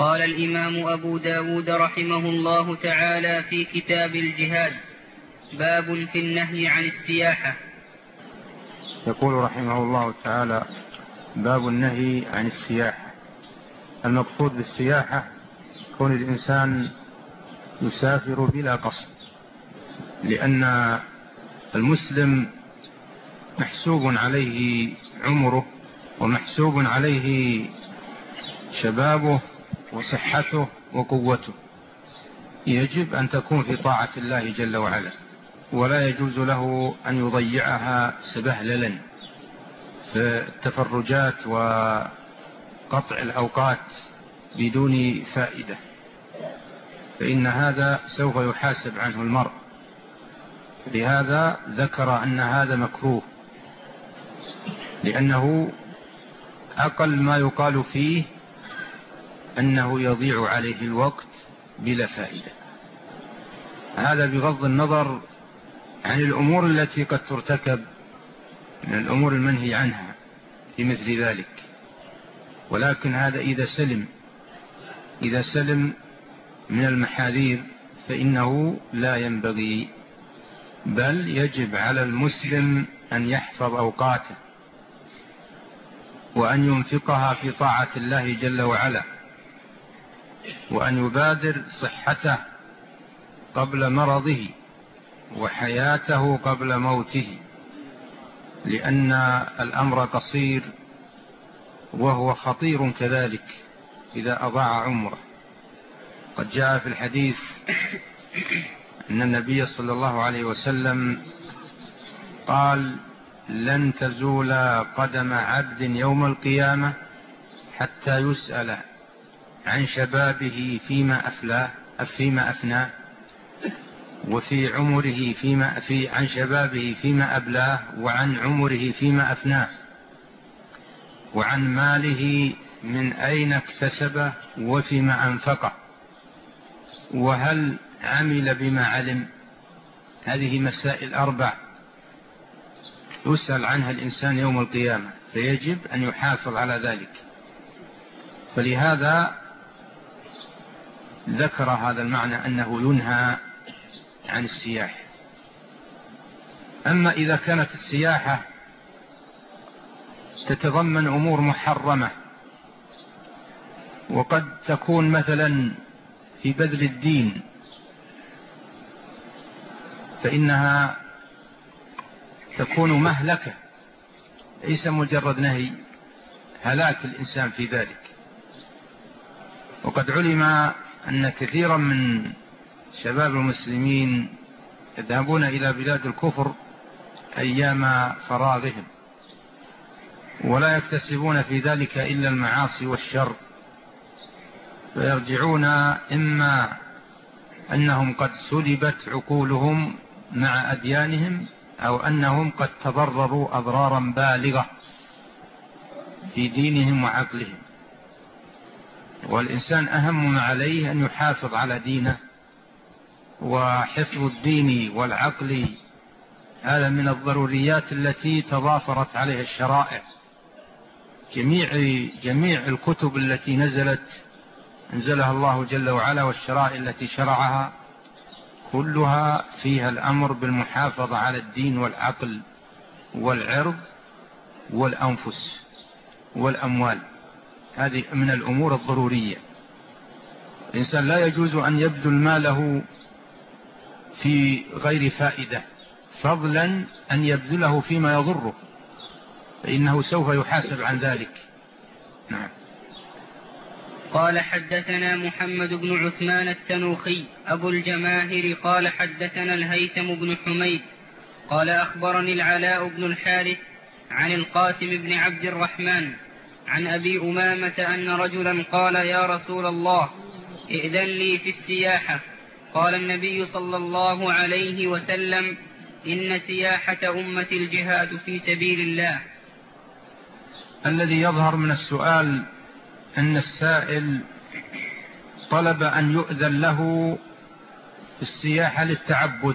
قال الإمام أبو داود رحمه الله تعالى في كتاب الجهاد: باب في النهي عن السياحة. يقول رحمه الله تعالى: باب النهي عن السياحة. المقصود بالسياحة كون الإنسان يسافر بلا قصد، لأن المسلم محسوب عليه عمره ومحسوب عليه شبابه وصحته وقوته، يجب أن تكون في طاعة الله جل وعلا، ولا يجوز له أن يضيعها سبهللا في التفرجات وقطع الأوقات بدون فائدة، فإن هذا سوف يحاسب عنه المرء. لهذا ذكر أن هذا مكروه، لأنه أقل ما يقال فيه أنه يضيع عليه الوقت بلا فائدة. هذا بغض النظر عن الأمور التي قد ترتكب من الأمور المنهي عنها في مثل ذلك، ولكن هذا إذا سلم من المحاذير فإنه لا ينبغي، بل يجب على المسلم أن يحفظ أوقاته وأن ينفقها في طاعة الله جل وعلا، وأن يبادر صحته قبل مرضه وحياته قبل موته، لأن الأمر قصير وهو خطير كذلك إذا أضاع عمره. قد جاء في الحديث أن النبي صلى الله عليه وسلم قال: لن تزول قدم عبد يوم القيامة حتى يسأل عن شبابه فيما أفناه، وفي عمره عن شبابه فيما أبلاه، وعن عمره فيما أفناه، وعن ماله من أين اكتسبه وفيما أنفقه، وهل عمل بما علم. هذه مسائل 4 يسأل عنها الإنسان يوم القيامة، فيجب أن يحافظ على ذلك. فلهذا ذكر هذا المعنى أنه ينهى عن السياحة. أما إذا كانت السياحة تتضمن أمور محرمة، وقد تكون مثلا في بذل الدين، فإنها تكون مهلكة، ليس مجرد نهي، هلاك الإنسان في ذلك. وقد علم أن كثيرا من شباب المسلمين يذهبون إلى بلاد الكفر أيام فراغهم، ولا يكتسبون في ذلك إلا المعاصي والشر، فيرجعون إما أنهم قد سلبت عقولهم مع أديانهم، أو أنهم قد تضرروا أضرارا بالغة في دينهم وعقلهم. والإنسان أهم ما عليه أن يحافظ على دينه، وحفظ الدين والعقل هذا من الضروريات التي تضافرت عليها الشرائع. جميع الكتب التي أنزلها الله جل وعلا، والشرائع التي شرعها كلها فيها الأمر بالمحافظة على الدين والعقل والعرض والأنفس والأموال. هذه من الأمور الضرورية. الإنسان لا يجوز أن يبذل ماله في غير فائدة، فضلا أن يبذله فيما يضره، فإنه سوف يحاسب عن ذلك. نعم. قال: حدثنا محمد بن عثمان التنوخي أبو الجماهر قال: حدثنا الهيثم بن حميد قال: أخبرني العلاء بن الحارث عن القاسم بن عبد الرحمن عن أبي أمامة أن رجلا قال: يا رسول الله، ائذن لي في السياحة. قال النبي صلى الله عليه وسلم: إن سياحة أمة الجهاد في سبيل الله. الذي يظهر من السؤال أن السائل طلب أن يؤذن له في السياحة للتعبد،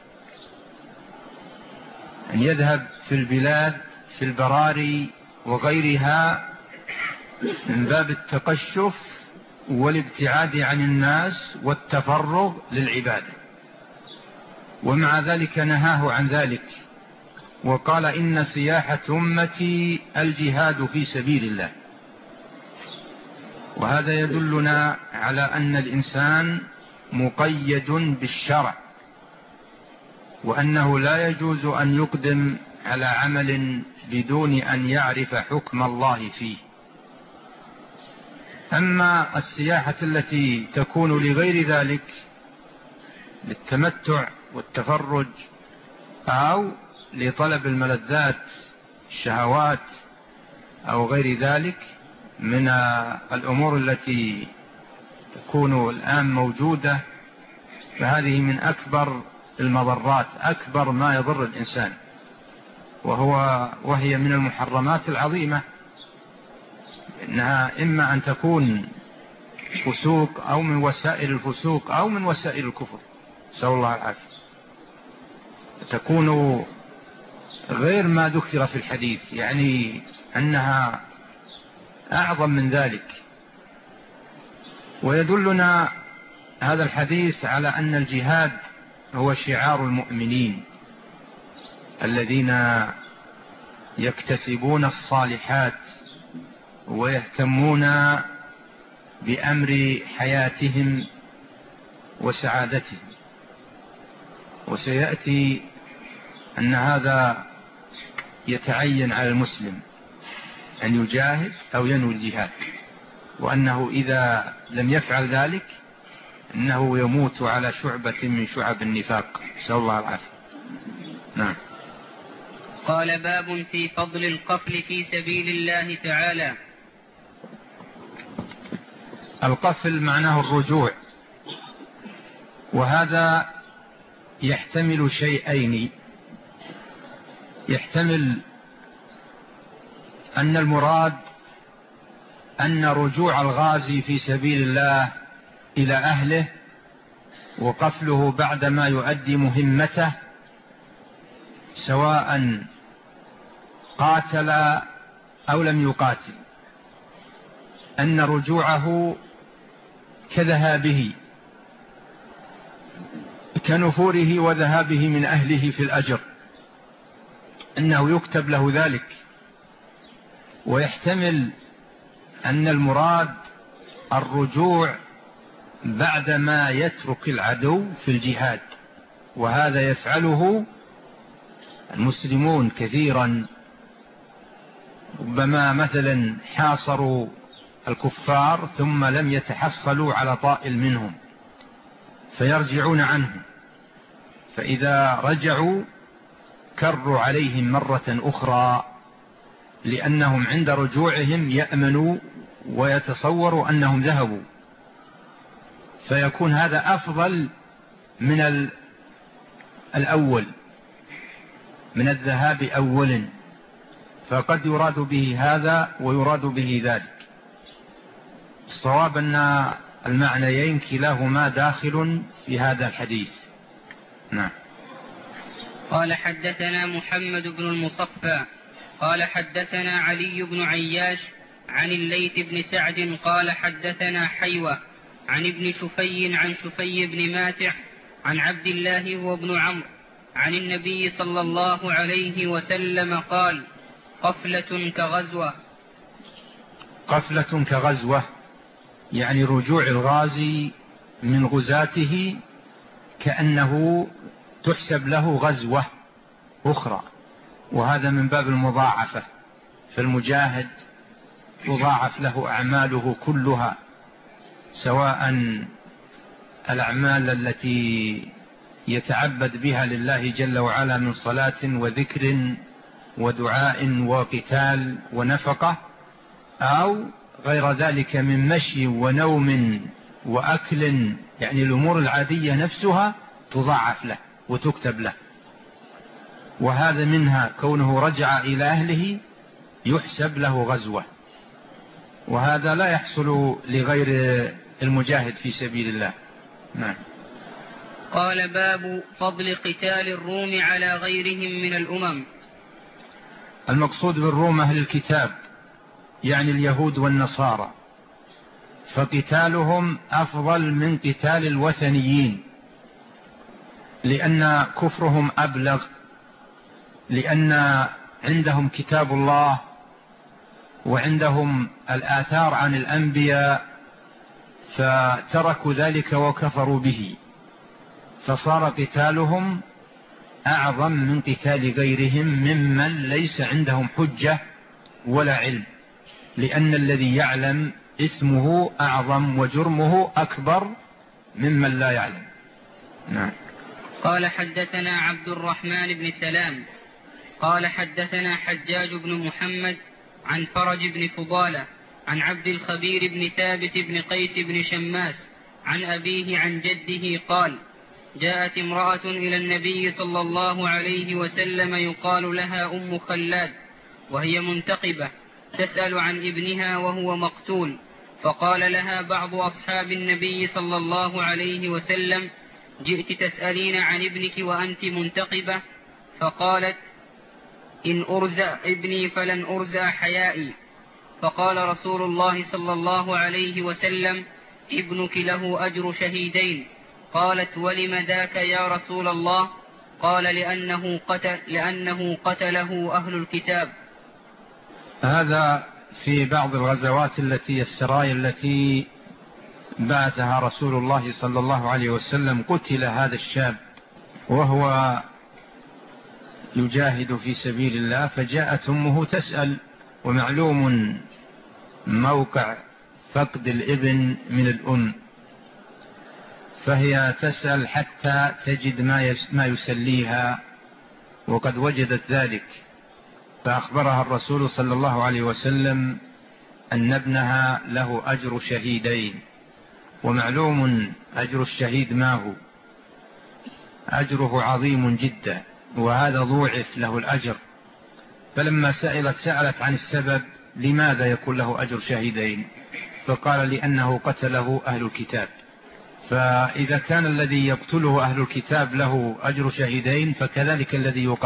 أن يذهب في البلاد في البراري وغيرها من باب التقشف والابتعاد عن الناس والتفرغ للعبادة، ومع ذلك نهاه عن ذلك وقال إن سياحة أمتي الجهاد في سبيل الله. وهذا يدلنا على أن الإنسان مقيد بالشرع، وأنه لا يجوز أن يقدم على عمل بدون أن يعرف حكم الله فيه. أما السياحة التي تكون لغير ذلك للتمتع والتفرج أو لطلب الملذات الشهوات أو غير ذلك من الأمور التي تكون الآن موجودة، فهذه من أكبر المضرات، أكبر ما يضر الإنسان، وهي من المحرمات العظيمة، إنها إما أن تكون فسوق أو من وسائل الفسوق أو من وسائل الكفر، نسأل الله العافية، تكون غير ما ذكر في الحديث، يعني أنها أعظم من ذلك. ويدلنا هذا الحديث على أن الجهاد هو شعار المؤمنين الذين يكتسبون الصالحات ويهتمون بأمر حياتهم وسعادتهم. وسيأتي أن هذا يتعين على المسلم أن يجاهد أو ينوي الجهاد، وأنه إذا لم يفعل ذلك أنه يموت على شعبة من شعب النفاق، نسأل الله العافية. نعم. قال باب في فضل القفل في سبيل الله تعالى. القفل معناه الرجوع، وهذا يحتمل شيئين: يحتمل أن المراد أن رجوع الغازي في سبيل الله إلى أهله وقفله بعدما يؤدي مهمته سواء قاتل أو لم يقاتل، أن رجوعه كذهابه، كنفوره وذهابه من أهله في الأجر، أنه يكتب له ذلك. ويحتمل أن المراد الرجوع بعدما يترك العدو في الجهاد، وهذا يفعله المسلمون كثيرا، ربما مثلا حاصروا الكفار ثم لم يتحصلوا على طائل منهم فيرجعون عنهم، فإذا رجعوا كروا عليهم مرة أخرى، لأنهم عند رجوعهم يأمنوا ويتصوروا أنهم ذهبوا، فيكون هذا أفضل من الأول، من الذهاب أولا، فقد يراد به هذا ويراد به ذلك. الصواب أن المعنيين كلاهما داخل في هذا الحديث. نعم. قال حدثنا محمد بن المصفى قال حدثنا علي بن عياش عن الليث بن سعد قال حدثنا حيوة عن ابن شفي عن شفي بن ماتع عن عبد الله هو ابن عمرو عن النبي صلى الله عليه وسلم قال: قفلة كغزوة. قفلة كغزوة يعني رجوع الغازي من غزاته كأنه تحسب له غزوة أخرى، وهذا من باب المضاعفة، فالمجاهد تضاعف له أعماله كلها، سواء الأعمال التي يتعبد بها لله جل وعلا من صلاة وذكر ودعاء وقتال ونفقة، أو غير ذلك من مشي ونوم وأكل، يعني الأمور العادية نفسها تضاعف له وتكتب له. وهذا منها كونه رجع إلى أهله يحسب له غزوة، وهذا لا يحصل لغير المجاهد في سبيل الله. نعم. قال باب فضل قتال الروم على غيرهم من الأمم. المقصود بالروم أهل الكتاب، يعني اليهود والنصارى، فقتالهم أفضل من قتال الوثنيين، لأن كفرهم أبلغ، لأن عندهم كتاب الله وعندهم الآثار عن الأنبياء، فتركوا ذلك وكفروا به، فصار قتالهم أعظم من قتال غيرهم ممن ليس عندهم حجة ولا علم، لأن الذي يعلم اسمه أعظم وجرمه أكبر ممن لا يعلم. نعم. قال حدثنا عبد الرحمن بن سلام قال حدثنا حجاج بن محمد عن فرج بن فضالة عن عبد الخبير بن ثابت بن قيس بن شماس عن أبيه عن جده قال: جاءت امرأة إلى النبي صلى الله عليه وسلم يقال لها أم خلاد، وهي منتقبة تسأل عن ابنها وهو مقتول، فقال لها بعض أصحاب النبي صلى الله عليه وسلم: جئت تسألين عن ابنك وأنت منتقبة؟ فقالت: إن أرزأ ابني فلن أرزأ حيائي. فقال رسول الله صلى الله عليه وسلم: ابنك له أجر شهيدين. قالت: ولم ذاك يا رسول الله؟ قال: لأنه قتله أهل الكتاب. هذا في بعض الغزوات السرايا التي بعثها رسول الله صلى الله عليه وسلم، قتل هذا الشاب وهو يجاهد في سبيل الله، فجاءت أمه تسأل، ومعلوم موقع فقد الابن من الأم، فهي تسأل حتى تجد ما يسليها، وقد وجدت ذلك، فأخبرها الرسول صلى الله عليه وسلم أن ابنها له أجر شهيدين. ومعلوم أجر الشهيد ما هو، أجره عظيم جدا، وهذا ضوعف له الأجر. فلما سألت عن السبب لماذا يكون له أجر شهيدين، فقال: لأنه قتله أهل الكتاب. فإذا كان الذي يقتله أهل الكتاب له أجر شهيدين، فكذلك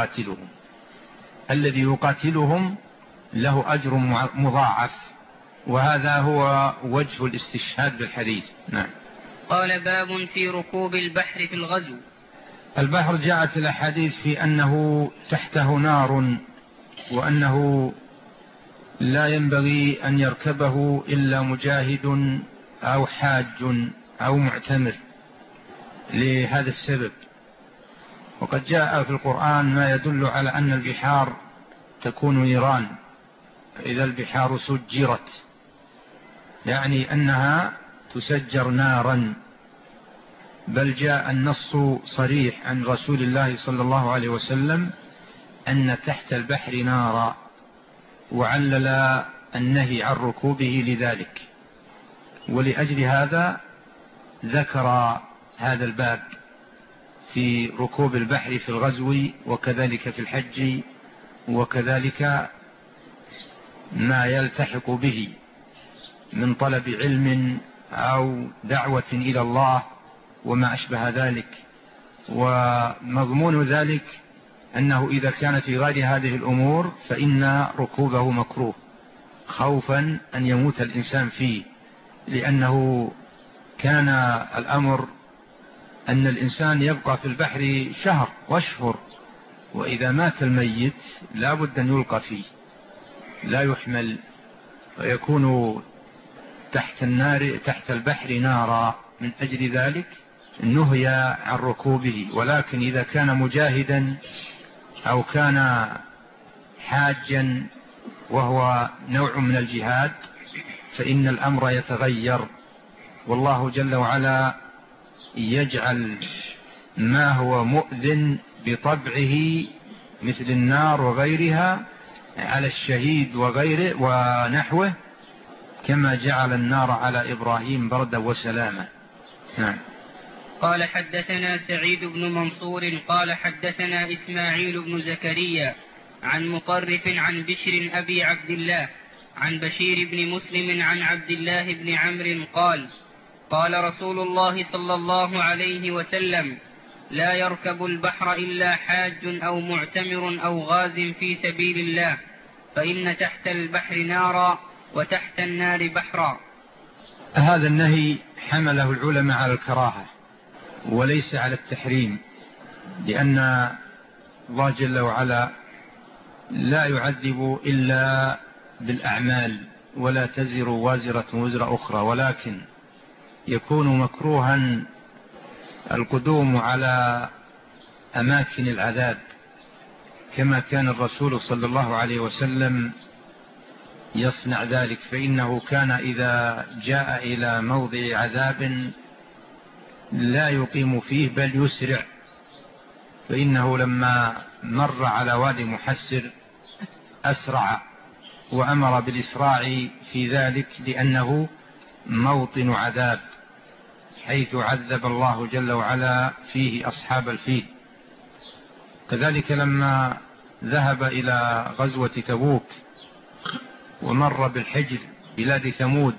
الذي يقاتلهم له أجر مضاعف، وهذا هو وجه الاستشهاد بالحديث. نعم. قال: باب في ركوب البحر في الغزو. البحر جاءت الأحاديث في أنه تحته نار، وأنه لا ينبغي أن يركبه إلا مجاهد أو حاج أو معتمر لهذا السبب. وقد جاء في القرآن ما يدل على أن البحار تكون نيران، إذا البحار سجرت، يعني أنها تسجر نارا. بل جاء النص صريح عن رسول الله صلى الله عليه وسلم أن تحت البحر نارا، وعلل النهي عن ركوبه لذلك. ولأجل هذا ذكر هذا الباب في ركوب البحر في الغزو، وكذلك في الحج، وكذلك ما يلتحق به من طلب علم أو دعوة إلى الله وما أشبه ذلك. ومضمون ذلك أنه إذا كان في غير هذه الأمور فإن ركوبه مكروه، خوفا أن يموت الإنسان فيه، لأنه كان الأمر أن الإنسان يبقى في البحر شهر واشهر، وإذا مات الميت لا بد أن يلقى فيه، لا يحمل، ويكون تحت البحر نارا. من أجل ذلك نهي عن ركوبه. ولكن إذا كان مجاهدا أو كان حاجا وهو نوع من الجهاد فإن الأمر يتغير، والله جل وعلا يجعل ما هو مؤذن بطبعه مثل النار وغيرها على الشهيد وغيره ونحوه، كما جعل النار على إبراهيم بردا وسلاما. نعم. قال: حدثنا سعيد بن منصور قال حدثنا إسماعيل بن زكريا عن مطرف عن بشر أبي عبد الله عن بشير بن مسلم عن عبد الله بن عمرو قال: قال رسول الله صلى الله عليه وسلم: لا يركب البحر إلا حاج أو معتمر أو غاز في سبيل الله، فإن تحت البحر نارا وتحت النار بحرا. هذا النهي حمله العلماء على الكراهة وليس على التحريم، لأن الله جل وعلا لا يعذب إلا بالأعمال، ولا تزر وازرة وزر أخرى، ولكن يكون مكروها القدوم على أماكن العذاب، كما كان الرسول صلى الله عليه وسلم يصنع ذلك، فإنه كان إذا جاء إلى موضع عذاب لا يقيم فيه بل يسرع، فإنه لما مر على وادي محسر أسرع وأمر بالإسراع في ذلك، لأنه موطن عذاب حيث عذب الله جل وعلا فيه أصحاب الفيل. كذلك لما ذهب إلى غزوة تبوك ومر بالحجر بلاد ثمود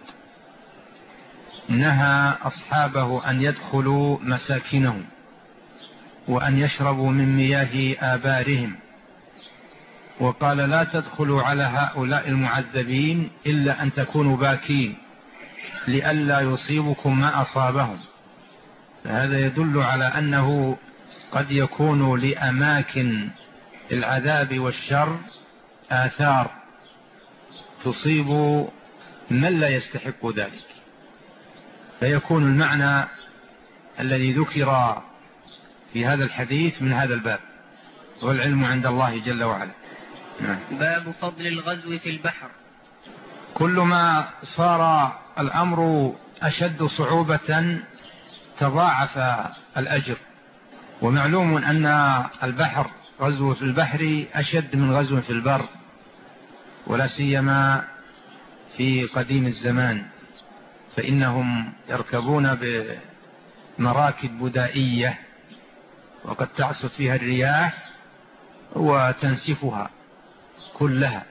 نهى أصحابه أن يدخلوا مساكنهم وأن يشربوا من مياه آبارهم، وقال لا تدخلوا على هؤلاء المعذبين إلا أن تكونوا باكين لئلا يصيبكم ما أصابهم. فهذا يدل على أنه قد يكون لأماكن العذاب والشر آثار تصيب من لا يستحق ذلك، فيكون المعنى الذي ذكر في هذا الحديث من هذا الباب، والعلم عند الله جل وعلا. باب فضل الغزو في البحر. كل ما صار الأمر أشد صعوبة تضاعف الأجر، ومعلوم أن البحر غزو في البحر أشد من غزو في البر، ولا سيما في قديم الزمان، فإنهم يركبون بمراكب بدائية وقد تعصف فيها الرياح وتنسفها كلها،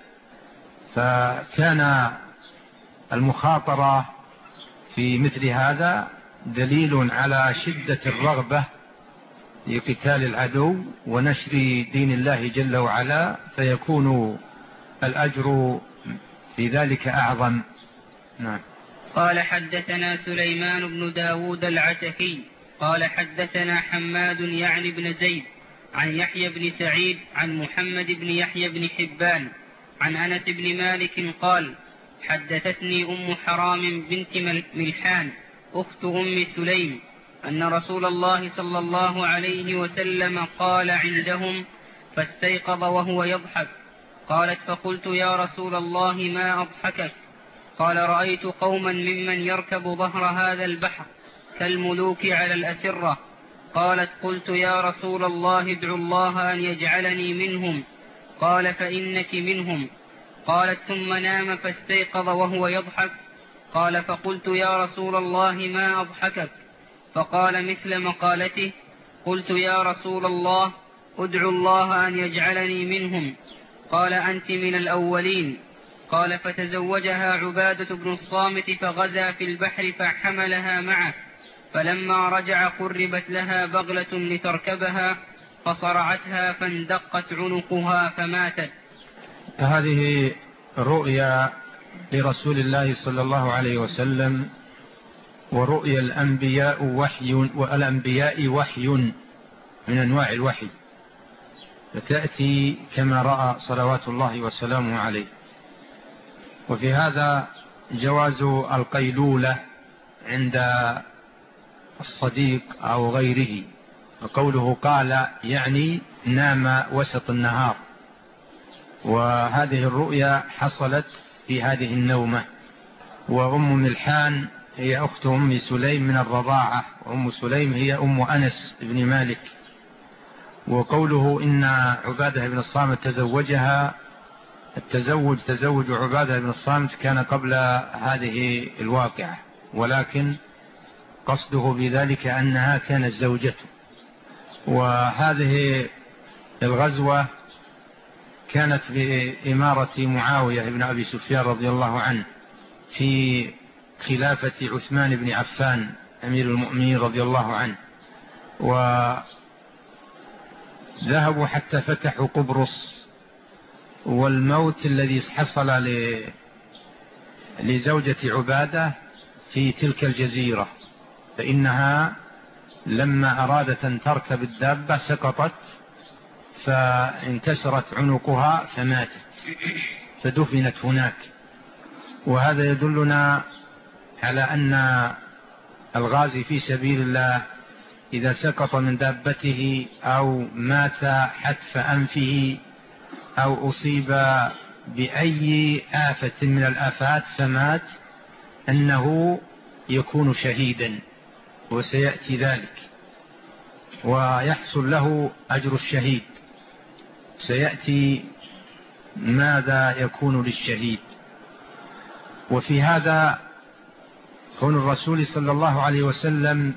فكان المخاطرة في مثل هذا دليل على شدة الرغبة لقتال العدو ونشر دين الله جل وعلا، فيكون الأجر في ذلك أعظم. نعم. قال حدثنا سليمان بن داود العتكي قال حدثنا حماد يعني بن زيد عن يحيى بن سعيد عن محمد بن يحيى بن حبان عن أنس بن مالك قال حدثتني أم حرام بنت ملحان أخت أم سليم أن رسول الله صلى الله عليه وسلم قال عندهم فاستيقظ وهو يضحك. قالت فقلت يا رسول الله ما أضحكك؟ قال رأيت قوما ممن يركب ظهر هذا البحر كالملوك على الأسرة. قالت قلت يا رسول الله ادعو الله أن يجعلني منهم. قال فإنك منهم. قالت ثم نام فاستيقظ وهو يضحك. قال فقلت يا رسول الله ما أضحكك؟ فقال مثل مقالته. قلت يا رسول الله ادعو الله أن يجعلني منهم. قال أنت من الأولين. قال فتزوجها عبادة بن الصامت فغزا في البحر فحملها معه، فلما رجع قربت لها بغلة لتركبها فصرعتها فاندقت عنقها فماتت. هذه رؤيا لرسول الله صلى الله عليه وسلم، ورؤيا الأنبياء وحي، والأنبياء وحي من أنواع الوحي، فتأتي كما رأى صلوات الله وسلامه عليه. وفي هذا جواز القيلولة عند الصديق أو غيره، وقوله قال يعني نام وسط النهار، وهذه الرؤيا حصلت في هذه النومة. وأم ملحان هي أخت أم سليم من الرضاعة، وأم سليم هي أم أنس بن مالك. وقوله إن عبادة بن الصامت تزوجها، تزوج عبادة بن الصامت كان قبل هذه الواقعة، ولكن قصده بذلك أنها كانت زوجته. وهذه الغزوة كانت بإمارة معاوية بن أبي سفيان رضي الله عنه في خلافة عثمان بن عفان أمير المؤمنين رضي الله عنه، وذهبوا حتى فتحوا قبرص. والموت الذي حصل لزوجة عبادة في تلك الجزيرة، فإنها لما أرادت أن تركب الدابة سقطت فانكسرت عنقها فماتت فدفنت هناك. وهذا يدلنا على أن الغازي في سبيل الله إذا سقط من دابته أو مات حتف أنفه أو أصيب بأي آفة من الآفات فمات أنه يكون شهيدا، وسيأتي ذلك ويحصل له أجر الشهيد. سيأتي ماذا يكون للشهيد. وفي هذا كون الرسول صلى الله عليه وسلم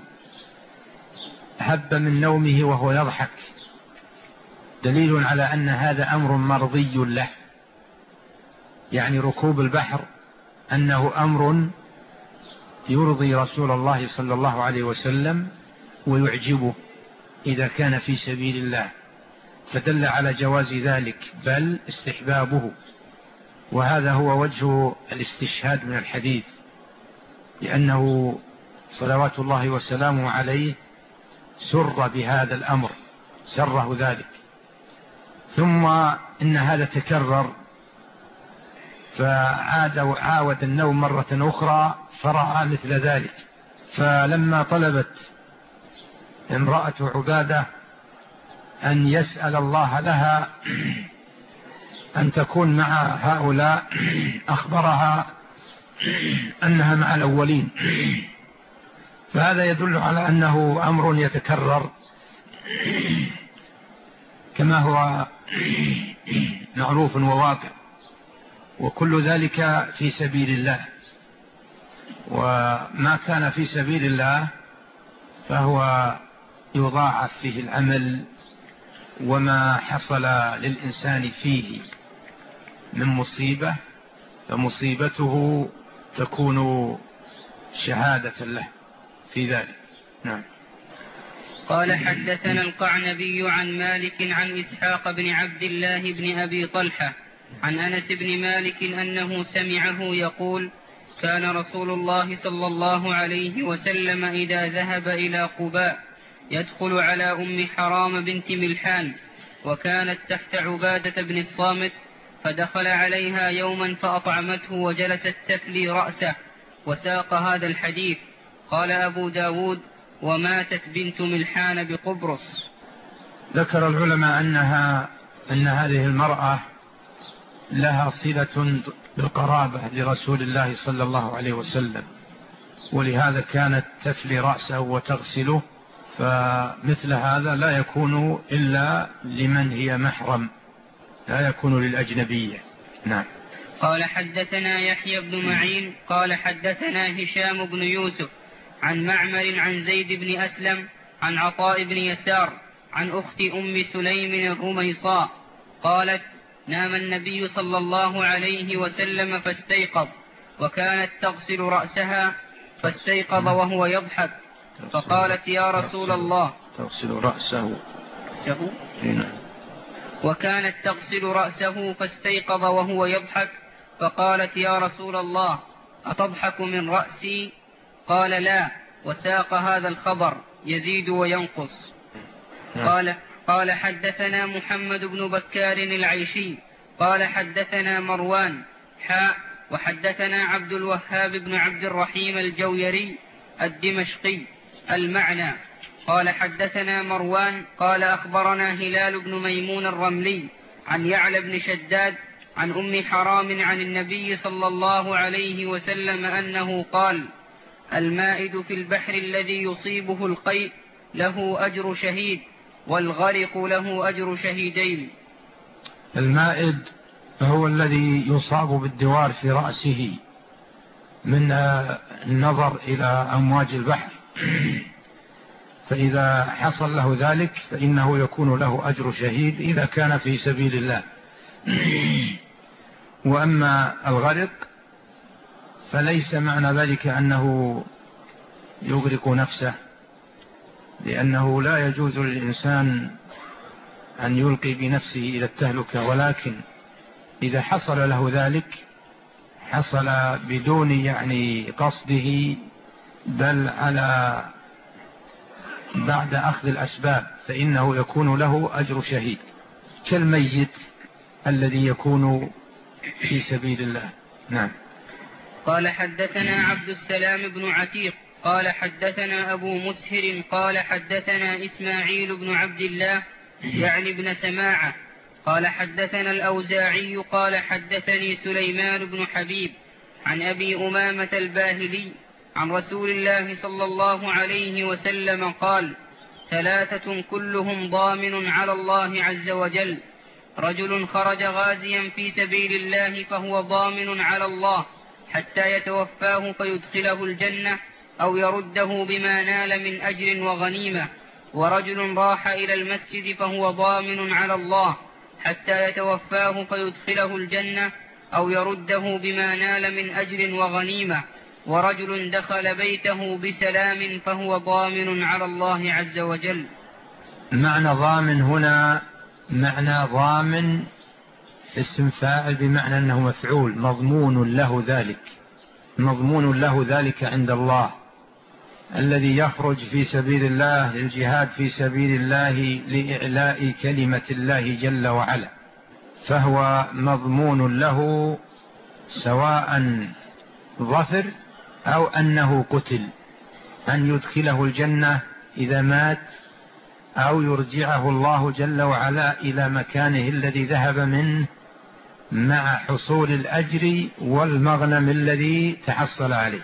هب من نومه وهو يضحك دليل على أن هذا أمر مرضي له، يعني ركوب البحر أنه أمر يرضي رسول الله صلى الله عليه وسلم ويعجبه إذا كان في سبيل الله، فدل على جواز ذلك بل استحبابه. وهذا هو وجه الاستشهاد من الحديث، لأنه صلوات الله وسلامه عليه سر بهذا الأمر، سره ذلك. ثم إن هذا تكرر عاود النوم مرة أخرى فرأى مثل ذلك، فلما طلبت امرأة عبادة أن يسأل الله لها أن تكون مع هؤلاء أخبرها أنها مع الأولين، فهذا يدل على أنه أمر يتكرر كما هو معروف وواقع، وكل ذلك في سبيل الله. وما كان في سبيل الله فهو يضاعف فيه العمل، وما حصل للإنسان فيه من مصيبة فمصيبته تكون شهادة له في ذلك. نعم. قال حدثنا القعنبي عن مالك عن إسحاق بن عبد الله بن أبي طلحة عن أنس بن مالك أنه سمعه يقول: كان رسول الله صلى الله عليه وسلم إذا ذهب إلى قباء يدخل على أم حرام بنت ملحان، وكانت تحت عبادة بن الصامت، فدخل عليها يوما فأطعمته وجلست تفلي رأسه، وساق هذا الحديث. قال أبو داود: وماتت بنت ملحان بقبرص. ذكر العلماء أن هذه المرأة لها صلة بالقرابة لرسول الله صلى الله عليه وسلم، ولهذا كانت تفلي رأسه وتغسله، فمثل هذا لا يكون إلا لمن هي محرم، لا يكون للأجنبية. نعم. قال حدثنا يحيى بن معين قال حدثنا هشام بن يوسف عن معمر عن زيد بن أسلم عن عطاء بن يسار عن أخت أم سليم الرميصاء قالت: نام النبي صلى الله عليه وسلم فاستيقظ، وكانت تغسل رأسها فاستيقظ وهو يضحك، فقالت: يا رسول الله. تغسل رأسه. وكانت تغسل رأسه فاستيقظ وهو يضحك، فقالت: يا رسول الله، أتضحك من رأسي؟ قال: لا. وساق هذا الخبر يزيد وينقص. قال حدثنا محمد بن بكار العيشي قال حدثنا مروان وحدثنا عبد الوهاب بن عبد الرحيم الجويري الدمشقي المعنى. قال حدثنا مروان قال أخبرنا هلال بن ميمون الرملي عن يعلى بن شداد عن أم حرام عن النبي صلى الله عليه وسلم أنه قال: المائد في البحر الذي يصيبه القيء له أجر شهيد، والغرق له أجر شهيدين. المائد هو الذي يصاب بالدوار في رأسه من النظر إلى أمواج البحر، فإذا حصل له ذلك فإنه يكون له أجر شهيد إذا كان في سبيل الله. وأما الغرق فليس معنى ذلك أنه يغرق نفسه، لأنه لا يجوز للإنسان أن يلقي بنفسه إلى التهلكة، ولكن إذا حصل له ذلك حصل بدون يعني قصده، بل على بعد أخذ الأسباب، فإنه يكون له أجر شهيد كالميت الذي يكون في سبيل الله. نعم. قال حدثنا عبد السلام بن عتيق قال حدثنا أبو مسهر قال حدثنا إسماعيل بن عبد الله يعني بن سماعة قال حدثنا الأوزاعي قال حدثني سليمان بن حبيب عن أبي أمامة الباهلي عن رسول الله صلى الله عليه وسلم قال: 3 كلهم ضامن على الله عز وجل: رجل خرج غازيا في سبيل الله فهو ضامن على الله حتى يتوفاه فيدخله الجنة أو يرده بما نال من أجر وغنيمة، ورجل راح إلى المسجد فهو ضامن على الله حتى يتوفاه فيدخله الجنة أو يرده بما نال من أجر وغنيمة، ورجل دخل بيته بسلام فهو ضامن على الله عز وجل. معنى ضامن هنا معنى ضامن اسم فاعل بمعنى أنه مفعول، مضمون له ذلك، مضمون له ذلك عند الله. الذي يخرج في سبيل الله للجهاد في سبيل الله لإعلاء كلمة الله جل وعلا، فهو مضمون له سواء ظفر أو أنه قتل، أن يدخله الجنة إذا مات أو يرجعه الله جل وعلا إلى مكانه الذي ذهب منه مع حصول الأجر والمغنم الذي تحصل عليه.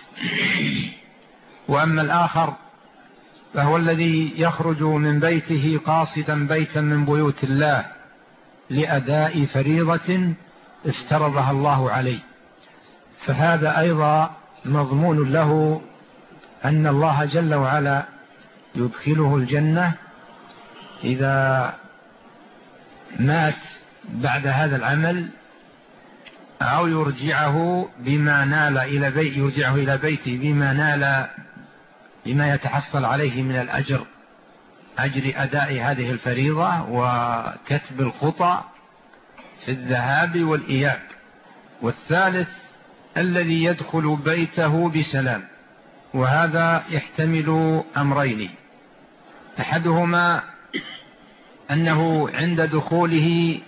وأما الآخر فهو الذي يخرج من بيته قاصدا بيتا من بيوت الله لأداء فريضة افترضها الله عليه، فهذا أيضا مضمون له أن الله جل وعلا يدخله الجنة إذا مات بعد هذا العمل، أو يرجعه بما نال يرجعه إلى بيته بما نال بما يتحصل عليه من الأجر، أجر أداء هذه الفريضة وكتب الخطى في الذهاب والإياب. والثالث الذي يدخل بيته بسلام، وهذا يحتمل أمرين: أحدهما أنه عند دخوله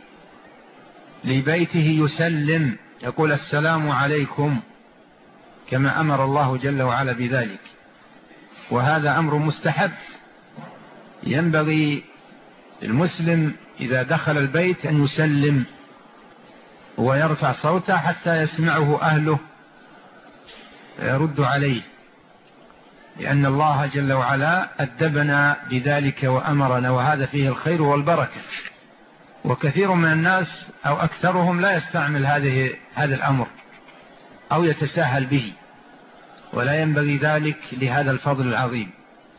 لبيته يسلم، يقول السلام عليكم كما أمر الله جل وعلا بذلك، وهذا أمر مستحب. ينبغي المسلم إذا دخل البيت أن يسلم ويرفع صوته حتى يسمعه أهله ويرد عليه، لأن الله جل وعلا أدبنا بذلك وأمرنا، وهذا فيه الخير والبركة. وكثير من الناس أو أكثرهم لا يستعمل هذا الأمر أو يتساهل به، ولا ينبغي ذلك لهذا الفضل العظيم.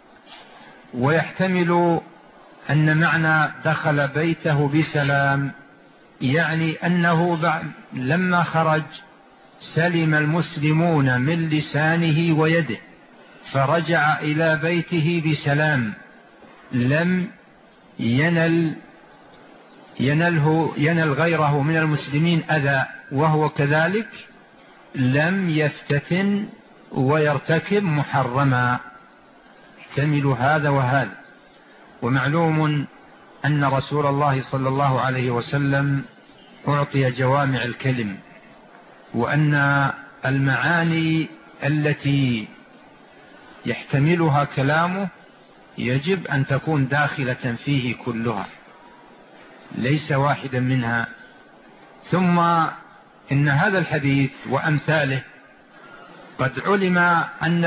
ويحتمل أن معنى دخل بيته بسلام يعني أنه لما خرج سلم المسلمون من لسانه ويده، فرجع إلى بيته بسلام، لم ينل غيره من المسلمين أذى، وهو كذلك لم يفتتن ويرتكب محرما. يحتمل هذا وهذا. ومعلوم أن رسول الله صلى الله عليه وسلم أعطي جوامع الكلم، وأن المعاني التي يحتملها كلامه يجب أن تكون داخلة فيه كلها، ليس واحدا منها. ثم إن هذا الحديث وأمثاله قد علم أن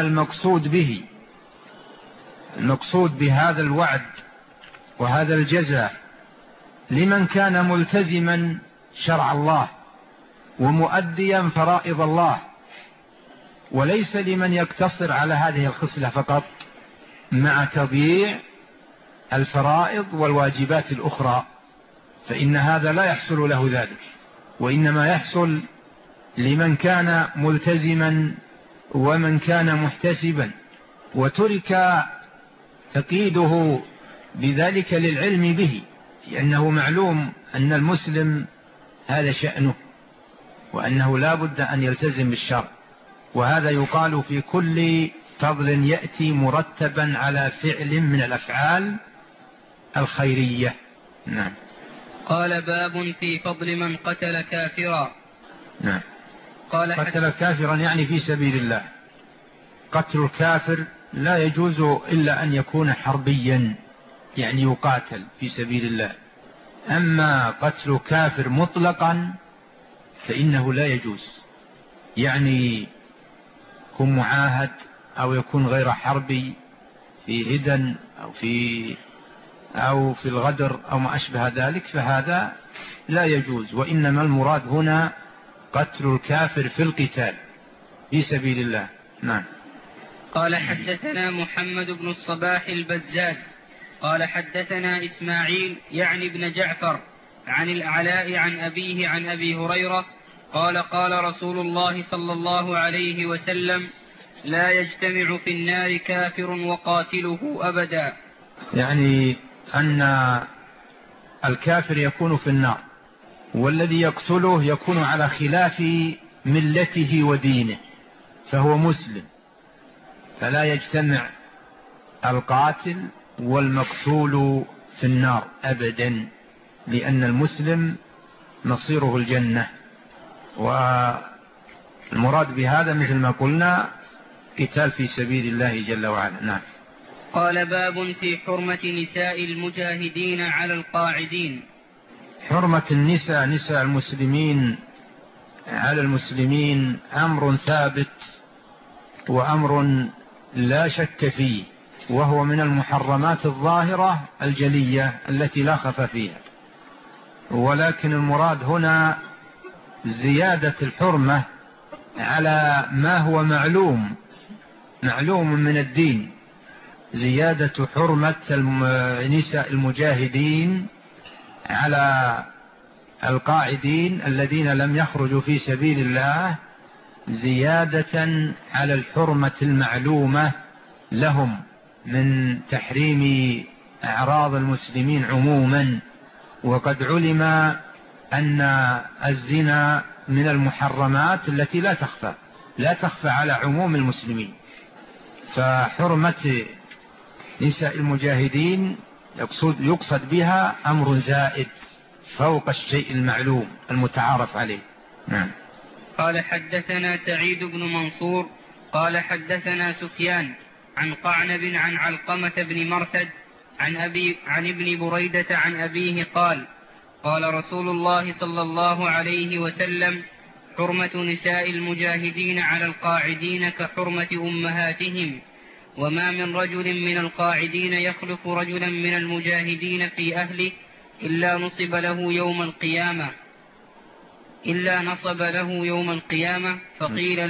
المقصود بهذا الوعد وهذا الجزاء لمن كان ملتزما شرع الله ومؤديا فرائض الله، وليس لمن يقتصر على هذه الخصلة فقط مع تضييع الفرائض والواجبات الأخرى، فإن هذا لا يحصل له ذلك، وإنما يحصل لمن كان ملتزما ومن كان محتسبا، وترك تقييده بذلك للعلم به، لأنه معلوم أن المسلم هذا شأنه، وأنه لا بد أن يلتزم بالشرع، وهذا يقال في كل فضل يأتي مرتبا على فعل من الأفعال الخيرية. نعم. قال باب في فضل من قتل كافرا. نعم. قتل كافرا يعني في سبيل الله. قتل الكافر لا يجوز إلا أن يكون حربيا، يعني يقاتل في سبيل الله. أما قتل كافر مطلقا فإنه لا يجوز، يعني يكون معاهد أو يكون غير حربي في هدن أو في الغدر أو ما أشبه ذلك، فهذا لا يجوز. وإنما المراد هنا قتل الكافر في القتال في سبيل الله. نعم. قال حدثنا محمد بن الصباح البزاز قال حدثنا إسماعيل يعني بن جعفر عن الأعلاء عن أبيه عن أبي هريرة قال قال رسول الله صلى الله عليه وسلم: لا يجتمع في النار كافر وقاتله أبدا. يعني أن الكافر يكون في النار، والذي يقتله يكون على خلاف ملته ودينه، فهو مسلم، فلا يجتمع القاتل والمقتول في النار أبدا، لأن المسلم مصيره الجنة. والمراد بهذا مثل ما قلنا قتال في سبيل الله جل وعلا. نعم. قال باب في حرمة نساء المجاهدين على القاعدين. حرمة النساء، نساء المسلمين على المسلمين، أمر ثابت وأمر لا شك فيه، وهو من المحرمات الظاهرة الجلية التي لا خفى فيها. ولكن المراد هنا زيادة الحرمة على ما هو معلوم من الدين، زيادة حرمة نساء المجاهدين على القاعدين الذين لم يخرجوا في سبيل الله، زيادة على الحرمة المعلومة لهم من تحريم أعراض المسلمين عموما. وقد علم أن الزنا من المحرمات التي لا تخفى على عموم المسلمين، فحرمة نساء المجاهدين يقصد بها أمر زائد فوق الشيء المعلوم المتعارف عليه. نعم. قال حدثنا سعيد بن منصور قال حدثنا سفيان عن قعنب عن علقمة بن مرثد عن ابن بريدة عن أبيه قال قال رسول الله صلى الله عليه وسلم: حرمة نساء المجاهدين على القاعدين كحرمة أمهاتهم، وما من رجل من القاعدين يخلف رجلا من المجاهدين في أهله إلا نصب له يوم القيامة فقيل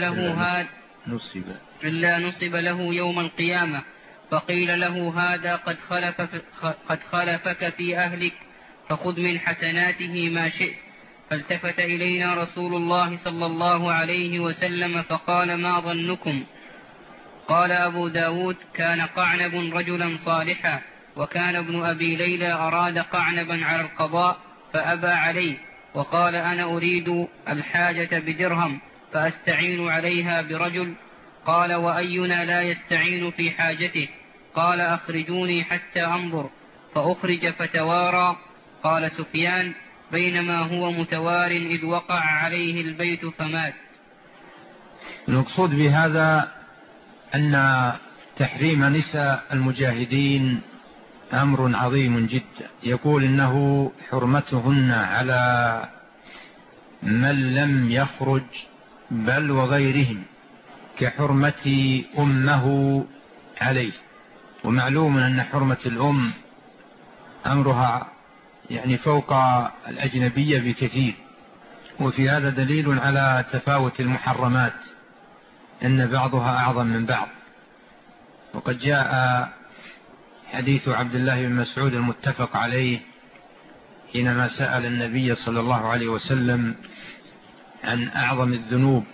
له هذا قد خلفك في أهلك فخذ من حسناته ما شئت. فالتفت إلينا رسول الله صلى الله عليه وسلم فقال: ما ظنكم؟ قال أبو داود: كان قعنب رجلا صالحا، وكان ابن أبي ليلى أراد قعنبا على القضاء فأبى عليه، وقال: أنا أريد الحاجة بدرهم فأستعين عليها برجل. قال: وأينا لا يستعين في حاجته؟ قال: أخرجوني حتى أنظر. فأخرج فتوارى. قال سفيان: بينما هو متوار إذ وقع عليه البيت فمات. المقصود بهذا أن تحريم نساء المجاهدين أمر عظيم جدا، يقول إنه حرمتهن على من لم يخرج بل وغيرهم كحرمة أمه عليه. ومعلوم أن حرمة الأم أمرها يعني فوق الأجنبية بكثير، وفي هذا دليل على تفاوت المحرمات، أن بعضها أعظم من بعض. وقد جاء حديث عبد الله بن مسعود المتفق عليه حينما سأل النبي صلى الله عليه وسلم عن أعظم الذنوب،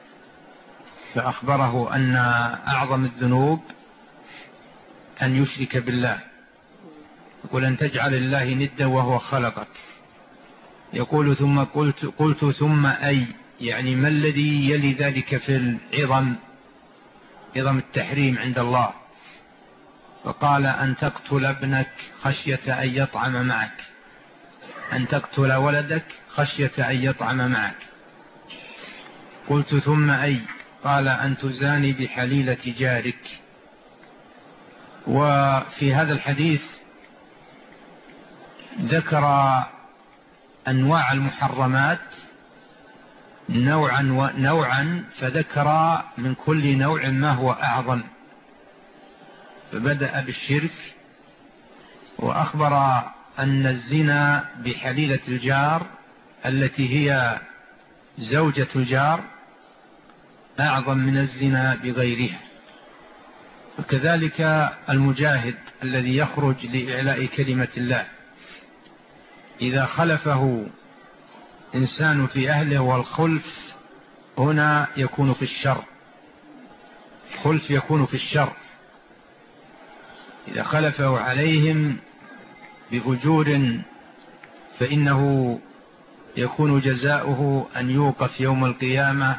فأخبره أن أعظم الذنوب أن يشرك بالله، يقول: أن تجعل الله ندا وهو خلقك. يقول: ثم قلت ثم أي، يعني ما الذي يلي ذلك في عظم التحريم عند الله؟ فقال أن تقتل ابنك خشية أن يطعم معك، أن تقتل ولدك خشية أن يطعم معك. قلت ثم أي؟ قال أن تزاني بحليلة جارك. وفي هذا الحديث ذكر أنواع المحرمات نوعا فذكر من كل نوع ما هو أعظم، فبدأ بالشرك وأخبر أن الزنا بحليلة الجار التي هي زوجة الجار أعظم من الزنا بغيرها. وكذلك المجاهد الذي يخرج لإعلاء كلمة الله إذا خلفه إنسان في أهله، والخلف هنا يكون في الشر، خلف يكون في الشر، إذا خلفه عليهم بفجور فإنه يكون جزاؤه أن يوقف يوم القيامة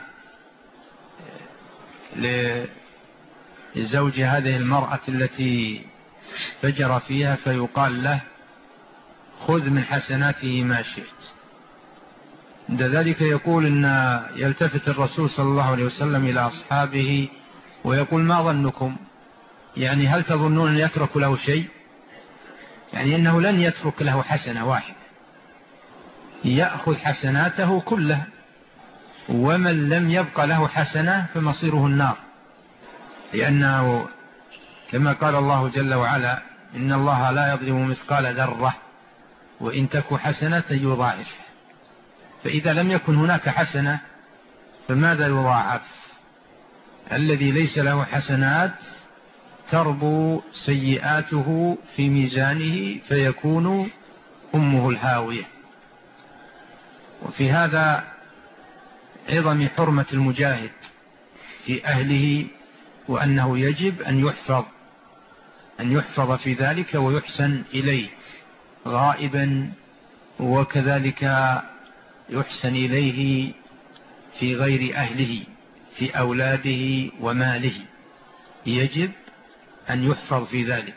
لزوج هذه المرأة التي فجر فيها، فيقال له خذ من حسناته ما شئت. عند ذلك يقول إن يلتفت الرسول صلى الله عليه وسلم إلى أصحابه ويقول ما ظنكم، يعني هل تظنون أن يترك له شيء؟ يعني أنه لن يترك له حسنة واحدة، يأخذ حسناته كلها، ومن لم يبق له حسنة فمصيره النار، لأنه كما قال الله جل وعلا إن الله لا يظلم مثقال ذرة وإن تك حسنة يضاعف. فإذا لم يكن هناك حسنة فماذا يضاعف؟ الذي ليس له حسنات تربو سيئاته في ميزانه فيكون أمه الهاوية. وفي هذا عظم حرمة المجاهد في أهله، وأنه يجب أن يحفظ في ذلك ويحسن إليه غائبا، وكذلك يحسن إليه في غير أهله في أولاده وماله، يجب أن يحفظ في ذلك.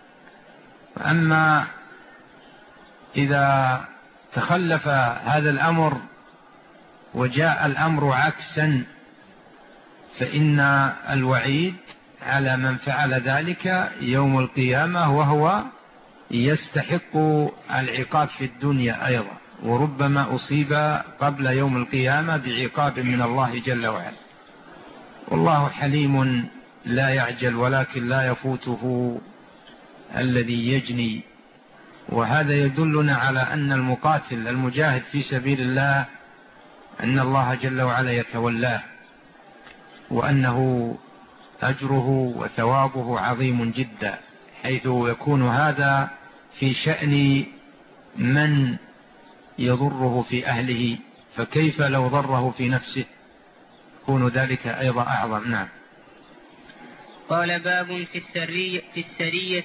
أما إذا تخلف هذا الأمر وجاء الأمر عكسا فإن الوعيد على من فعل ذلك يوم القيامة، وهو يستحق العقاب في الدنيا أيضا، وربما أصيب قبل يوم القيامة بعقاب من الله جل وعلا. والله حليم لا يعجل، ولكن لا يفوته الذي يجني. وهذا يدلنا على أن المقاتل المجاهد في سبيل الله أن الله جل وعلا يتولاه، وأنه أجره وثوابه عظيم جدا، حيث يكون هذا في شأن من يضره في أهله، فكيف لو ضره في نفسه؟ يكون ذلك أيضا أعظم. نعم. قال باب في السرية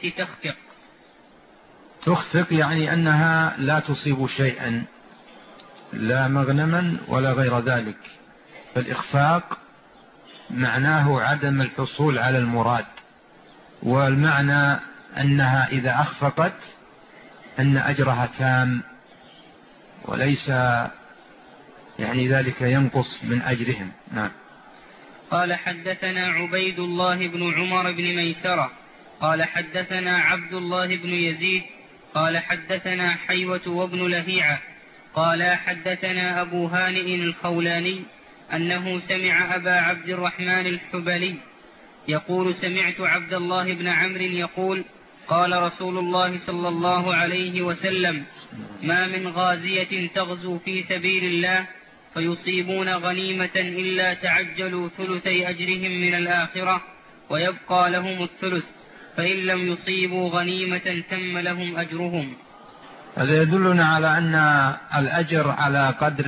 تخفق يعني أنها لا تصيب شيئا، لا مغنما ولا غير ذلك. فالإخفاق معناه عدم الحصول على المراد، والمعنى أنها إذا أخفقت أن أجرها تام، وليس يعني ذلك ينقص من أجرهم. نعم. قال حدثنا عبيد الله بن عمر بن ميسرة قال حدثنا عبد الله بن يزيد قال حدثنا حيوة وابن لهيعة قال حدثنا أبو هانئ الخولاني أنه سمع أبا عبد الرحمن الحبلي يقول سمعت عبد الله بن عمرو يقول قال رسول الله صلى الله عليه وسلم ما من غازية تغزو في سبيل الله فيصيبون غنيمة إلا تعجلوا ثلثي أجرهم من الآخرة ويبقى لهم الثلث، فإن لم يصيبوا غنيمة تم لهم أجرهم. هذا يدلنا على أن الأجر على قدر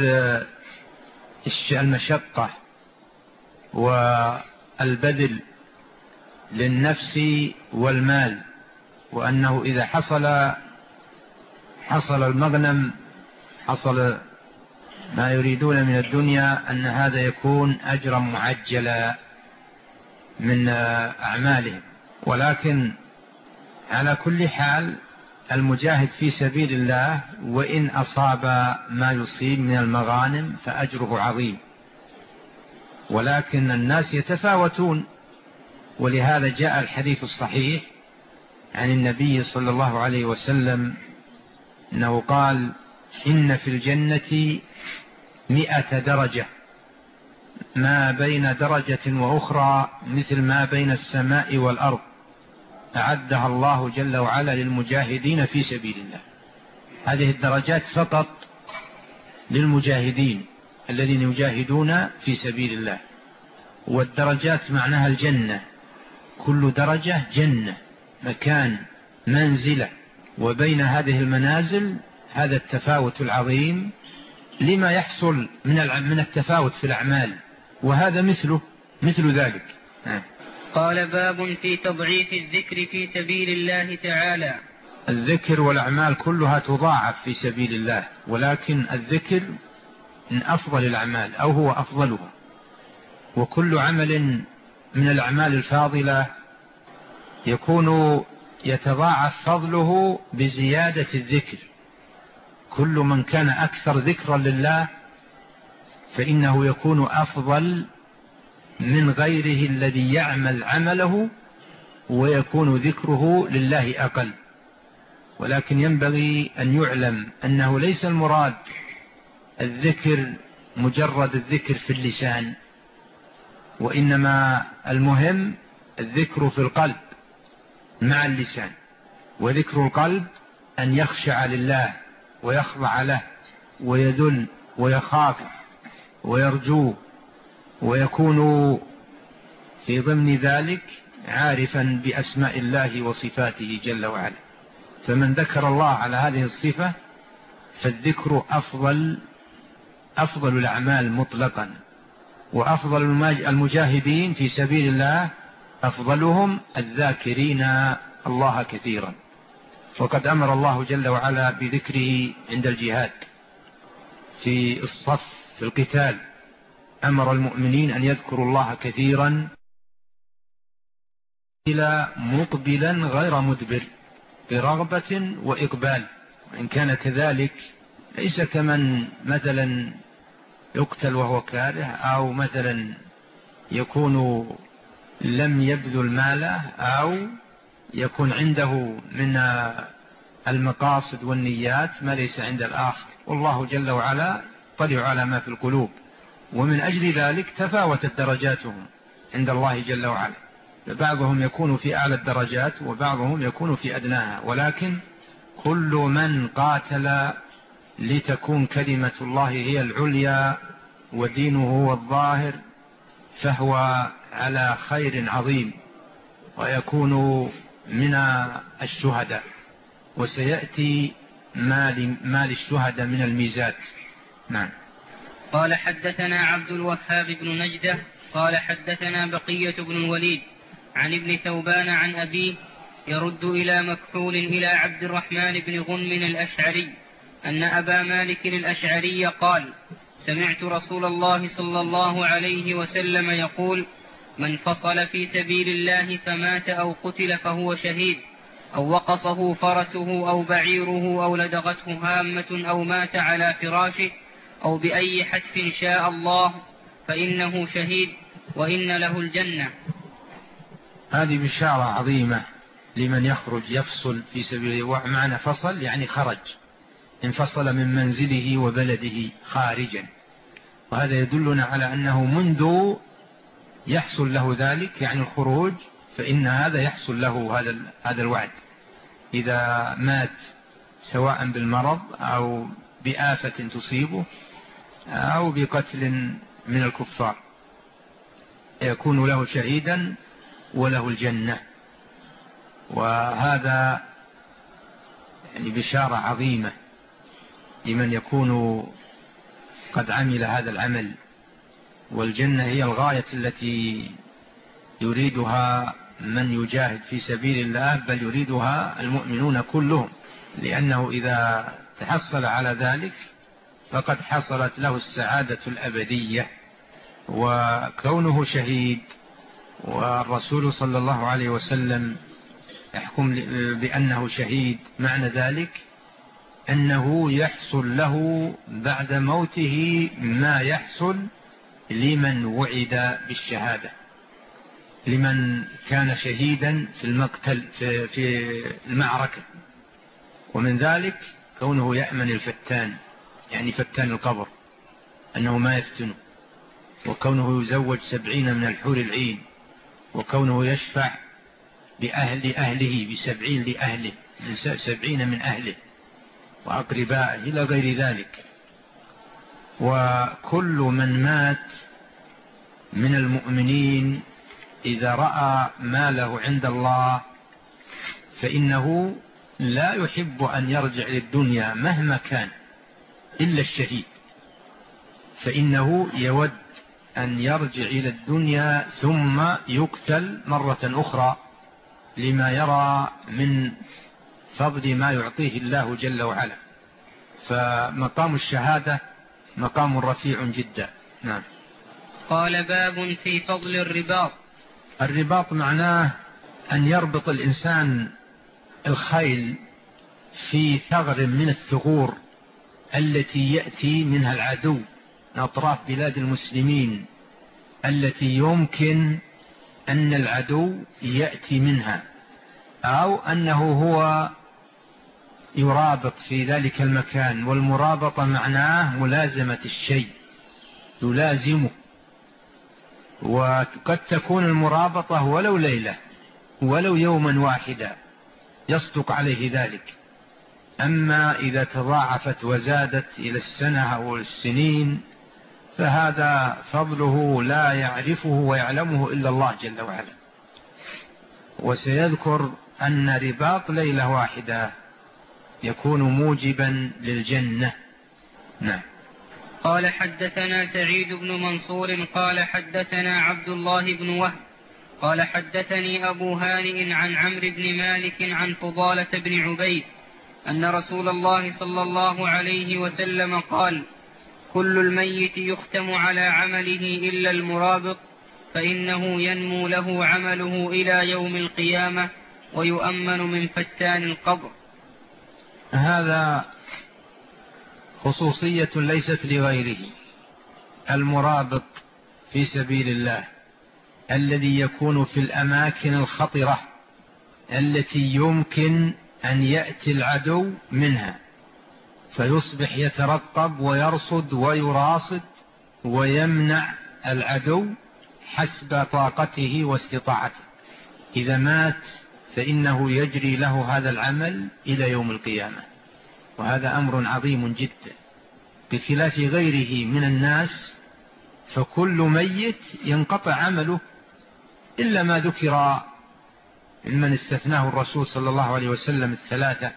المشقة والبذل للنفس والمال، وأنه إذا حصل المغنم، حصل ما يريدون من الدنيا أن هذا يكون أجرا معجلا من أعمالهم. ولكن على كل حال المجاهد في سبيل الله وإن أصاب ما يصيب من المغانم فأجره عظيم، ولكن الناس يتفاوتون. ولهذا جاء الحديث الصحيح عن النبي صلى الله عليه وسلم أنه قال: إن في الجنة 100 درجة، ما بين درجة وأخرى مثل ما بين السماء والأرض، أعدها الله جل وعلا للمجاهدين في سبيل الله. هذه الدرجات فقط للمجاهدين الذين يجاهدون في سبيل الله. والدرجات معناها الجنة، كل درجة جنة، مكان، منزلة. وبين هذه المنازل هذا التفاوت العظيم لما يحصل من التفاوت في الأعمال، وهذا مثل ذلك. قال: باب في تضعيف الذكر في سبيل الله تعالى. الذكر والأعمال كلها تضاعف في سبيل الله، ولكن الذكر من أفضل الأعمال أو هو أفضلها. وكل عمل من الأعمال الفاضلة يتضاعف فضله بزيادة الذكر. كل من كان أكثر ذكرا لله فإنه يكون أفضل من غيره الذي يعمل عمله ويكون ذكره لله أقل. ولكن ينبغي أن يعلم أنه ليس المراد الذكر مجرد الذكر في اللسان، وإنما المهم الذكر في القلب مع اللسان. وذكر القلب أن يخشع لله ويخضع له ويذل ويخاف ويرجو، ويكون في ضمن ذلك عارفا بأسماء الله وصفاته جل وعلا. فمن ذكر الله على هذه الصفة فالذكر أفضل الأعمال مطلقا. وأفضل المجاهدين في سبيل الله أفضلهم الذاكرين الله كثيرا. فقد أمر الله جل وعلا بذكره عند الجهاد، في الصف، في القتال، أمر المؤمنين أن يذكروا الله كثيرا إلى مقبلا غير مدبر برغبة وإقبال. وإن كان كذلك ليس كمن مثلا يقتل وهو كاره، أو مثلا يكون لم يبذل ماله، أو يكون عنده من المقاصد والنيات ما ليس عند الآخر. والله جل وعلا طلع على ما في القلوب، ومن أجل ذلك تفاوتت درجاتهم عند الله جل وعلا. بعضهم يكون في أعلى الدرجات وبعضهم يكون في أدناها، ولكن كل من قاتل لتكون كلمة الله هي العليا ودينه هو الظاهر فهو على خير عظيم، ويكون من الشهداء. وسيأتي ما للشهداء من الميزات. نعم. قال: حدثنا عبد الوهاب بن نجدة قال: حدثنا بقية بن الوليد عن ابن ثوبان عن أبيه يرد إلى مكحول إلى عبد الرحمن بن غنم الأشعري أن أبا مالك الأشعري قال: سمعت رسول الله صلى الله عليه وسلم يقول: من فصل في سبيل الله فمات أو قتل فهو شهيد، أو وقصه فرسه أو بعيره أو لدغته هامة أو مات على فراشه أو بأي حتف شاء الله فإنه شهيد وإن له الجنة. هذه بشارة عظيمة لمن يخرج يفصل في سبيله. ومعنى فصل يعني خرج، انفصل من منزله وبلده خارجا. وهذا يدلنا على أنه منذ يحصل له ذلك، يعني الخروج، فإن هذا يحصل له هذا الوعد إذا مات، سواء بالمرض أو بآفة تصيبه أو بقتل من الكفار، يكون له شهيدا وله الجنة. وهذا يعني بشارة عظيمة لمن يكون قد عمل هذا العمل. والجنة هي الغاية التي يريدها من يجاهد في سبيل الله، بل يريدها المؤمنون كلهم، لأنه إذا تحصل على ذلك فقد حصلت له السعادة الأبدية. وكونه شهيد، والرسول صلى الله عليه وسلم يحكم بأنه شهيد، معنى ذلك أنه يحصل له بعد موته ما يحصل لمن وعد بالشهادة، لمن كان شهيدا في المقتل في المعركة. ومن ذلك كونه يأمن الفتان، يعني فتان القبر، أنه ما يفتنه، وكونه يزوج 70 من الحور العين، وكونه يشفع أهله ب70 من أهله وأقربائه إلى غير ذلك. وكل من مات من المؤمنين إذا رأى ما له عند الله فإنه لا يحب أن يرجع للدنيا مهما كان إلا الشهيد، فإنه يود أن يرجع إلى الدنيا ثم يقتل مرة أخرى لما يرى من فضل ما يعطيه الله جل وعلا. فمقام الشهادة مقام رفيع جدا. نعم. قال: باب في فضل الرباط. الرباط معناه أن يربط الإنسان الخيل في ثغر من الثغور التي يأتي منها العدو، أطراف بلاد المسلمين التي يمكن أن العدو يأتي منها، أو أنه هو يرابط في ذلك المكان. والمرابطة معناه ملازمة الشيء، يلازمه. وقد تكون المرابطة ولو ليلة، ولو يوما واحدا يصدق عليه ذلك. أما إذا تضاعفت وزادت إلى السنة أو السنين فهذا فضله لا يعرفه ويعلمه إلا الله جل وعلا. وسيذكر أن رباط ليلة واحدة يكون موجبا للجنة. نعم. قال: حدثنا سعيد بن منصور قال حدثنا عبد الله بن وهب قال حدثني أبو هانئ عن عمرو بن مالك عن فضالة بن عبيد أن رسول الله صلى الله عليه وسلم قال: كل الميت يختم على عمله إلا المرابط، فإنه ينمو له عمله إلى يوم القيامة ويؤمن من فتان القبر. هذا خصوصية ليست لغيره. المرابط في سبيل الله الذي يكون في الأماكن الخطرة التي يمكن أن يأتي العدو منها، فيصبح يترقب ويرصد ويراصد ويمنع العدو حسب طاقته واستطاعته. إذا مات فإنه يجري له هذا العمل إلى يوم القيامة، وهذا أمر عظيم جدا بخلاف غيره من الناس، فكل ميت ينقطع عمله إلا ما ذكر ممن استثناه الرسول صلى الله عليه وسلم الثلاثة،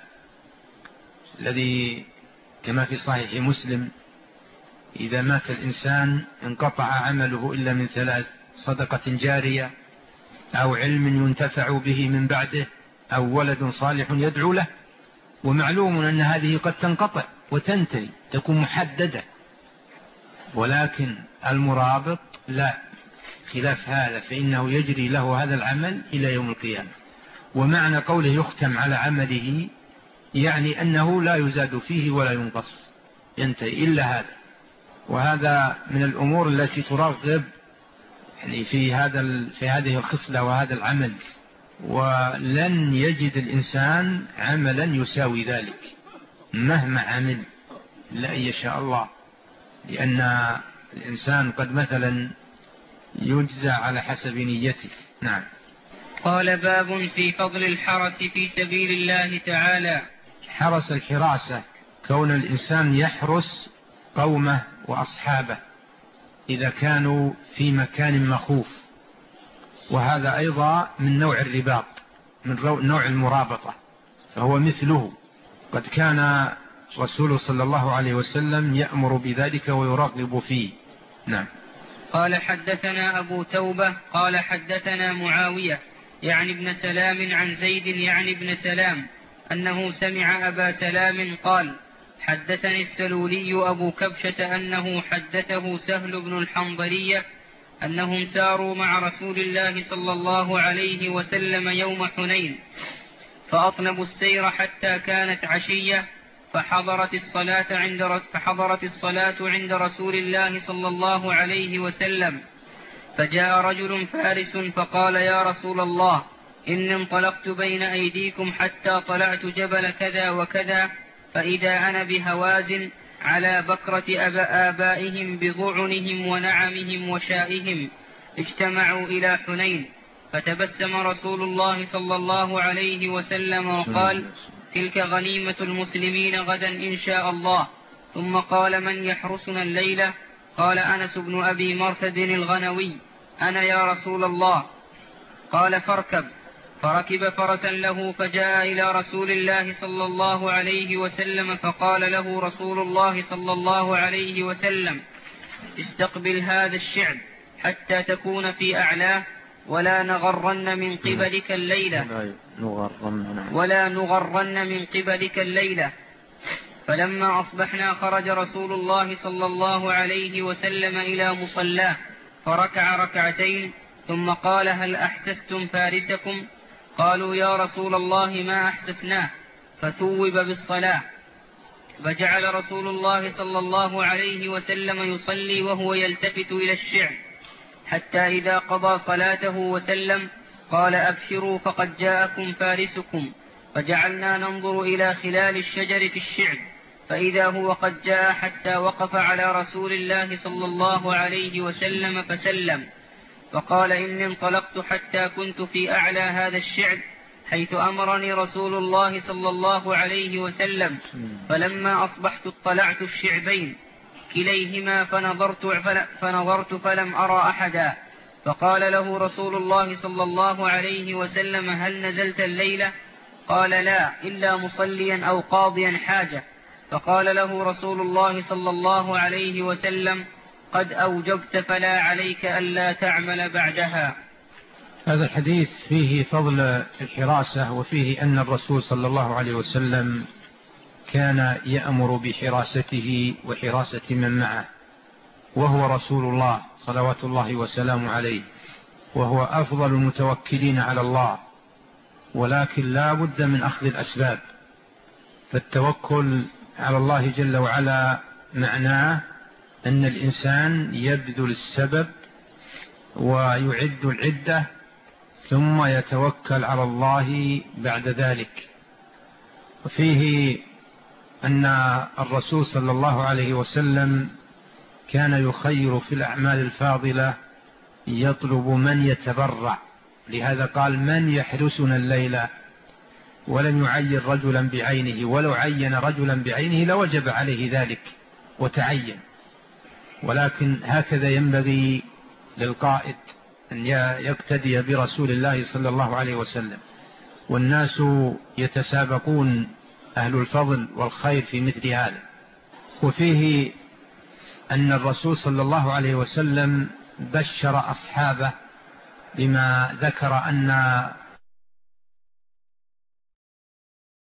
الذي كما في صحيح مسلم: إذا مات الإنسان انقطع عمله إلا من ثلاث: صدقة جارية، أو علم ينتفع به من بعده، أو ولد صالح يدعو له. ومعلوم أن هذه قد تنقطع وتنتهي، تكون محددة. ولكن المرابط لا، خلاف هذا، فإنه يجري له هذا العمل إلى يوم القيامة. ومعنى قوله يختم على عمله يعني أنه لا يزاد فيه ولا ينقص، ينتهي إلا هذا. وهذا من الأمور التي ترغب يعني في هذه الخصلة وهذا العمل. ولن يجد الإنسان عملا يساوي ذلك مهما عمل إلا أن يشاء الله، لأن الإنسان قد مثلا يجزى على حسب نيته. نعم. قال: باب في فضل الحرس في سبيل الله تعالى. حرس الحراسة كون الإنسان يحرس قومه وأصحابه إذا كانوا في مكان مخوف، وهذا أيضا من نوع الرباط، من نوع المرابطة، فهو مثله. قد كان رسول صلى الله عليه وسلم يأمر بذلك ويرغب فيه. نعم. قال: حدثنا أبو توبة قال حدثنا معاوية يعني ابن سلام عن زيد يعني ابن سلام أنه سمع أبا سلام قال: حدثني السلولي أبو كبشة أنه حدثه سهل بن الحنظلية أنهم ساروا مع رسول الله صلى الله عليه وسلم يوم حنين، فأطنبوا السير حتى كانت عشية، فحضرت الصلاة عند رسول الله صلى الله عليه وسلم، فجاء رجل فارس فقال: يا رسول الله، إني انطلقت بين أيديكم حتى طلعت جبل كذا وكذا، فإذا أنا بهوازن على بكرة آبائهم بضعنهم ونعمهم وشائهم اجتمعوا إلى حنين. فتبسم رسول الله صلى الله عليه وسلم وقال: تلك غنيمة المسلمين غدا إن شاء الله. ثم قال: من يحرسنا الليلة؟ قال: أنس بن أبي مرثد الغنوي. أنا يا رسول الله. قال: فاركب. فركب فرسا له فجاء إلى رسول الله صلى الله عليه وسلم، فقال له رسول الله صلى الله عليه وسلم: استقبل هذا الشعب حتى تكون في أعلاه، ولا نغرن من قبلك الليلة. فلما أصبحنا خرج رسول الله صلى الله عليه وسلم إلى مصلاه فركع ركعتين، ثم قال: هل أحسستم فارسكم؟ قالوا: يا رسول الله ما أحسسناه. فثوب بالصلاة، فجعل رسول الله صلى الله عليه وسلم يصلي وهو يلتفت إلى الشعب، حتى إذا قضى صلاته وسلم قال: أبشروا فقد جاءكم فارسكم. فجعلنا ننظر إلى خلال الشجر في الشعب، فإذا هو قد جاء، حتى وقف على رسول الله صلى الله عليه وسلم فسلم، فقال: إني انطلقت حتى كنت في أعلى هذا الشعب حيث أمرني رسول الله صلى الله عليه وسلم، فلما أصبحت اطلعت الشعبين كليهما فنظرت فلم أرى أحدا. فقال له رسول الله صلى الله عليه وسلم: هل نزلت الليلة؟ قال: لا، إلا مصليا أو قاضيا حاجة. فقال له رسول الله صلى الله عليه وسلم: قد أوجبت فلا عليك ألا تعمل بعدها. هذا الحديث فيه فضل الحراسة، وفيه أن الرسول صلى الله عليه وسلم كان يأمر بحراسته وحراسة من معه، وهو رسول الله صلوات الله وسلامه عليه، وهو أفضل المتوكلين على الله، ولكن لا بد من أخذ الأسباب. فالتوكل على الله جل وعلا معناه أن الإنسان يبذل السبب ويعد العدة ثم يتوكل على الله بعد ذلك. وفيه أن الرسول صلى الله عليه وسلم كان يخير في الأعمال الفاضلة، يطلب من يتبرع، لهذا قال: من يحرسنا الليلة، ولم يعين رجلا بعينه، ولو عين رجلا بعينه لوجب عليه ذلك وتعين. ولكن هكذا ينبغي للقائد أن يقتدي برسول الله صلى الله عليه وسلم، والناس يتسابقون أهل الفضل والخير في مثل هذا. وفيه أن الرسول صلى الله عليه وسلم بشر أصحابه بما ذكر أن